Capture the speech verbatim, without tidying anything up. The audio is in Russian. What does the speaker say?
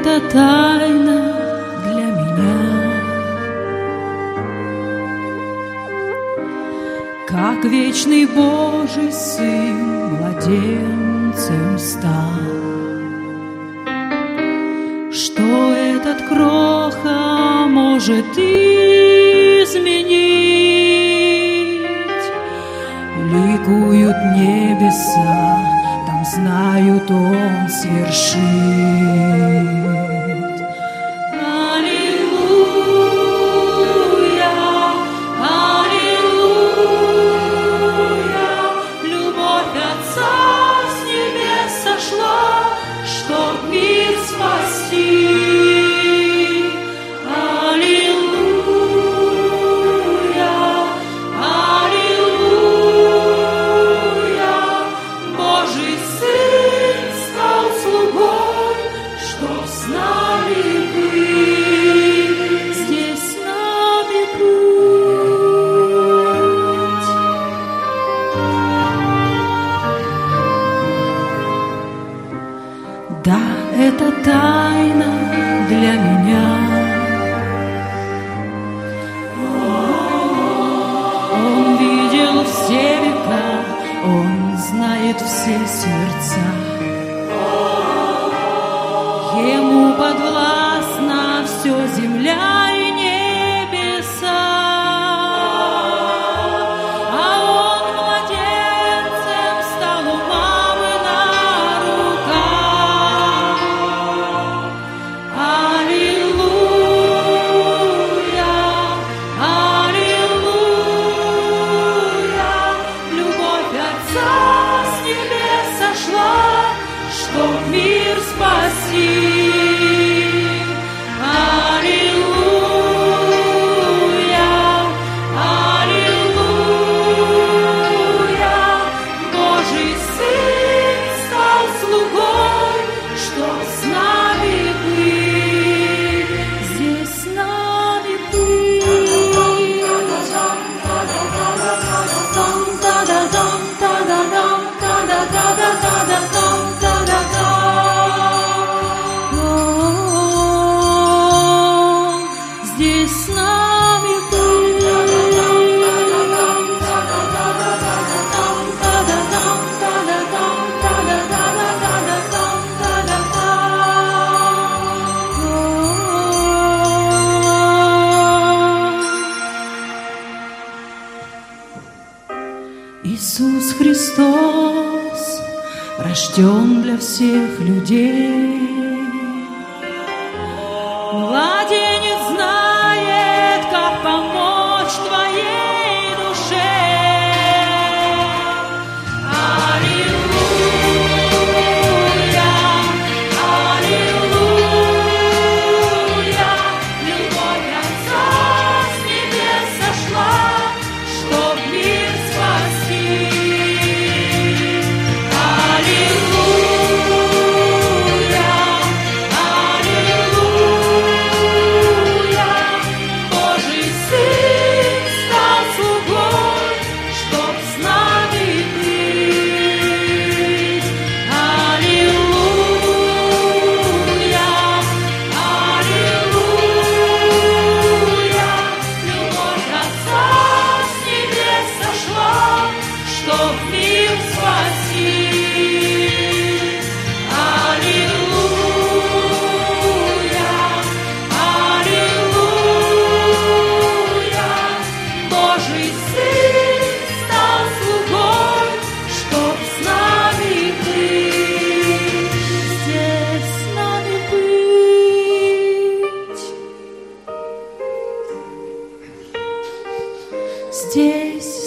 это тайна для меня. Как вечный Божий Сын младенцем стал, что этот кроха может изменить. Ликуют небеса, там знают, Он свершит. Да, это тайна для меня. Он видел все века, Он знает все сердца. Ему подвластна все земля и небеса. А Он младенцем стал у мамы на руках. Аллилуйя, аллилуйя, любовь Отца с небес сошла, чтоб мир спасти. Здесь с нами был. Иисус Христос рожден для всех людей. Младенец знает, как помочь твоей душе. Аллилуйя, аллилуйя, любовь Отца с небес сошла, чтоб мир спасти. Аллилуйя, аллилуйя, Божий Сын стал слугой, чтоб с нами быть. Аллилуйя, аллилуйя, любовь Отца с небес сошла, чтоб мир спасти. Аллилуйя, аллилуйя, Божий Сын стал слугой, чтоб с нами быть, здесь с нами быть, здесь